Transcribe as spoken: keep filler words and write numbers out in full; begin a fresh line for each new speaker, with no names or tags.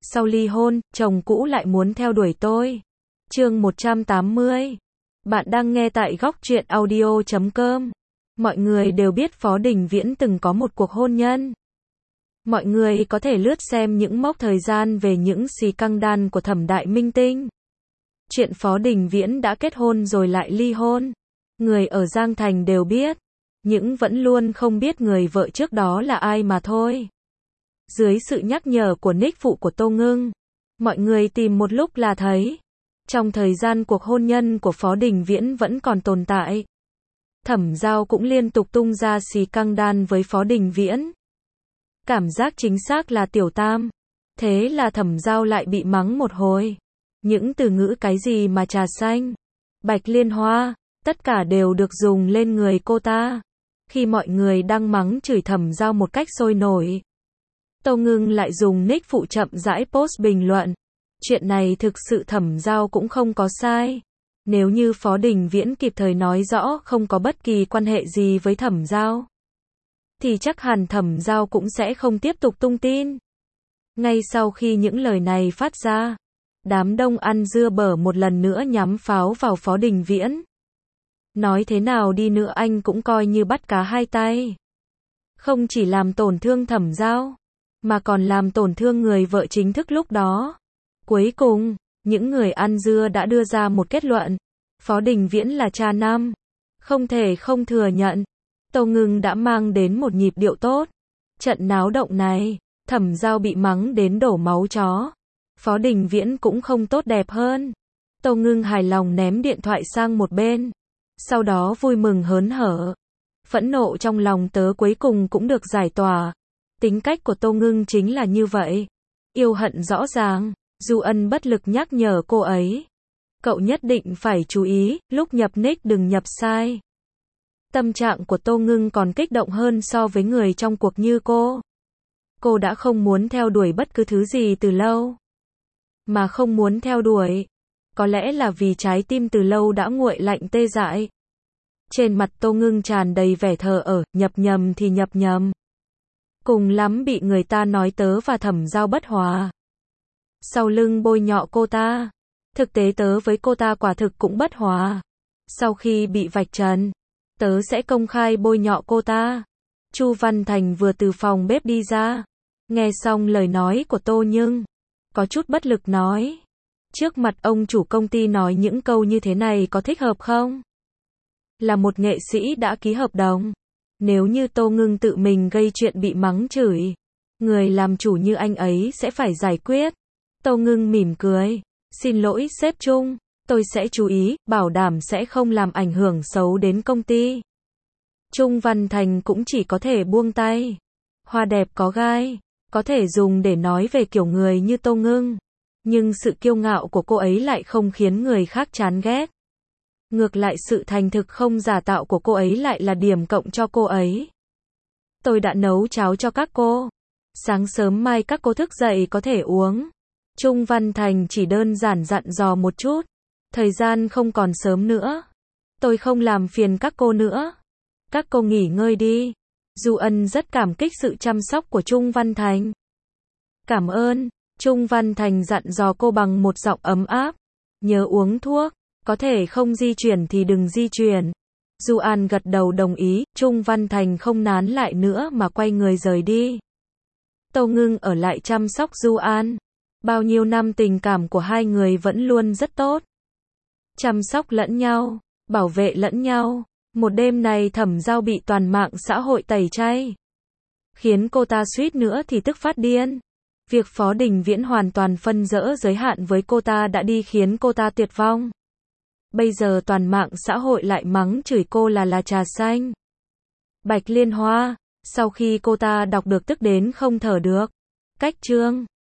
Sau ly hôn, chồng cũ lại muốn theo đuổi tôi. Chương một trăm tám mươi. Bạn đang nghe tại góc truyện audio chấm com. Mọi người đều biết Phó Đình Viễn từng có một cuộc hôn nhân. Mọi người có thể lướt xem những mốc thời gian về những scandal của Thẩm Đại Minh Tinh. Chuyện Phó Đình Viễn đã kết hôn rồi lại ly hôn. Người ở Giang Thành đều biết. Nhưng vẫn luôn không biết người vợ trước đó là ai mà thôi. Dưới sự nhắc nhở của nick phụ của Tô Ngưng, mọi người tìm một lúc là thấy. Trong thời gian cuộc hôn nhân của Phó Đình Viễn vẫn còn tồn tại, Thẩm Giao cũng liên tục tung ra scandal với Phó Đình Viễn. Cảm giác chính xác là tiểu tam. Thế là Thẩm Giao lại bị mắng một hồi. Những từ ngữ cái gì mà trà xanh, bạch liên hoa, tất cả đều được dùng lên người cô ta. Khi mọi người đang mắng chửi Thẩm Giao một cách sôi nổi, Tô Ngưng lại dùng nick phụ chậm rãi post bình luận. Chuyện này thực sự Thẩm Giao cũng không có sai. Nếu như Phó Đình Viễn kịp thời nói rõ không có bất kỳ quan hệ gì với Thẩm Giao, thì chắc hẳn Thẩm Giao cũng sẽ không tiếp tục tung tin. Ngay sau khi những lời này phát ra, đám đông ăn dưa bở một lần nữa nhắm pháo vào Phó Đình Viễn. Nói thế nào đi nữa anh cũng coi như bắt cá hai tay. Không chỉ làm tổn thương Thẩm Giao, mà còn làm tổn thương người vợ chính thức lúc đó. Cuối cùng, những người ăn dưa đã đưa ra một kết luận. Phó Đình Viễn là cha nam. Không thể không thừa nhận. Tô Ngưng đã mang đến một nhịp điệu tốt. Trận náo động này, Thẩm Giao bị mắng đến đổ máu chó. Phó Đình Viễn cũng không tốt đẹp hơn. Tô Ngưng hài lòng ném điện thoại sang một bên. Sau đó vui mừng hớn hở. Phẫn nộ trong lòng tớ cuối cùng cũng được giải tỏa. Tính cách của Tô Ngưng chính là như vậy. Yêu hận rõ ràng. Du Ân bất lực nhắc nhở cô ấy. Cậu nhất định phải chú ý, lúc nhập nick đừng nhập sai. Tâm trạng của Tô Ngưng còn kích động hơn so với người trong cuộc như cô. Cô đã không muốn theo đuổi bất cứ thứ gì từ lâu. Mà không muốn theo đuổi, có lẽ là vì trái tim từ lâu đã nguội lạnh tê dại. Trên mặt Tô Ngưng tràn đầy vẻ thờ ơ, nhập nhầm thì nhập nhầm. Cùng lắm bị người ta nói tớ và Thẩm Giao bất hòa. Sau lưng bôi nhọ cô ta. Thực tế tớ với cô ta quả thực cũng bất hòa. Sau khi bị vạch trần, tớ sẽ công khai bôi nhọ cô ta. Chu Văn Thành vừa từ phòng bếp đi ra. Nghe xong lời nói của Tô Ngưng, có chút bất lực nói. Trước mặt ông chủ công ty nói những câu như thế này có thích hợp không? Là một nghệ sĩ đã ký hợp đồng. Nếu như Tô Ngưng tự mình gây chuyện bị mắng chửi, người làm chủ như anh ấy sẽ phải giải quyết. Tô Ngưng mỉm cười. Xin lỗi sếp Trung, tôi sẽ chú ý, bảo đảm sẽ không làm ảnh hưởng xấu đến công ty. Trung Văn Thành cũng chỉ có thể buông tay. Hoa đẹp có gai, có thể dùng để nói về kiểu người như Tô Ngưng. Nhưng sự kiêu ngạo của cô ấy lại không khiến người khác chán ghét. Ngược lại sự thành thực không giả tạo của cô ấy lại là điểm cộng cho cô ấy. Tôi đã nấu cháo cho các cô. Sáng sớm mai các cô thức dậy có thể uống. Trung Văn Thành chỉ đơn giản dặn dò một chút. Thời gian không còn sớm nữa. Tôi không làm phiền các cô nữa. Các cô nghỉ ngơi đi. Du Ân rất cảm kích sự chăm sóc của Trung Văn Thành. Cảm ơn. Trung Văn Thành dặn dò cô bằng một giọng ấm áp. Nhớ uống thuốc. Có thể không di chuyển thì đừng di chuyển. Du An gật đầu đồng ý. Trung Văn Thành không nán lại nữa mà quay người rời đi. Tô Ngưng ở lại chăm sóc Du An. Bao nhiêu năm tình cảm của hai người vẫn luôn rất tốt. Chăm sóc lẫn nhau, bảo vệ lẫn nhau. Một đêm này Thẩm Giao bị toàn mạng xã hội tẩy chay. Khiến cô ta suýt nữa thì tức phát điên. Việc Phó Đình Viễn hoàn toàn phân dỡ giới hạn với cô ta đã đi khiến cô ta tuyệt vong. Bây giờ toàn mạng xã hội lại mắng chửi cô là là trà xanh, bạch liên hoa. Sau khi cô ta đọc được tức đến không thở được. Cách chương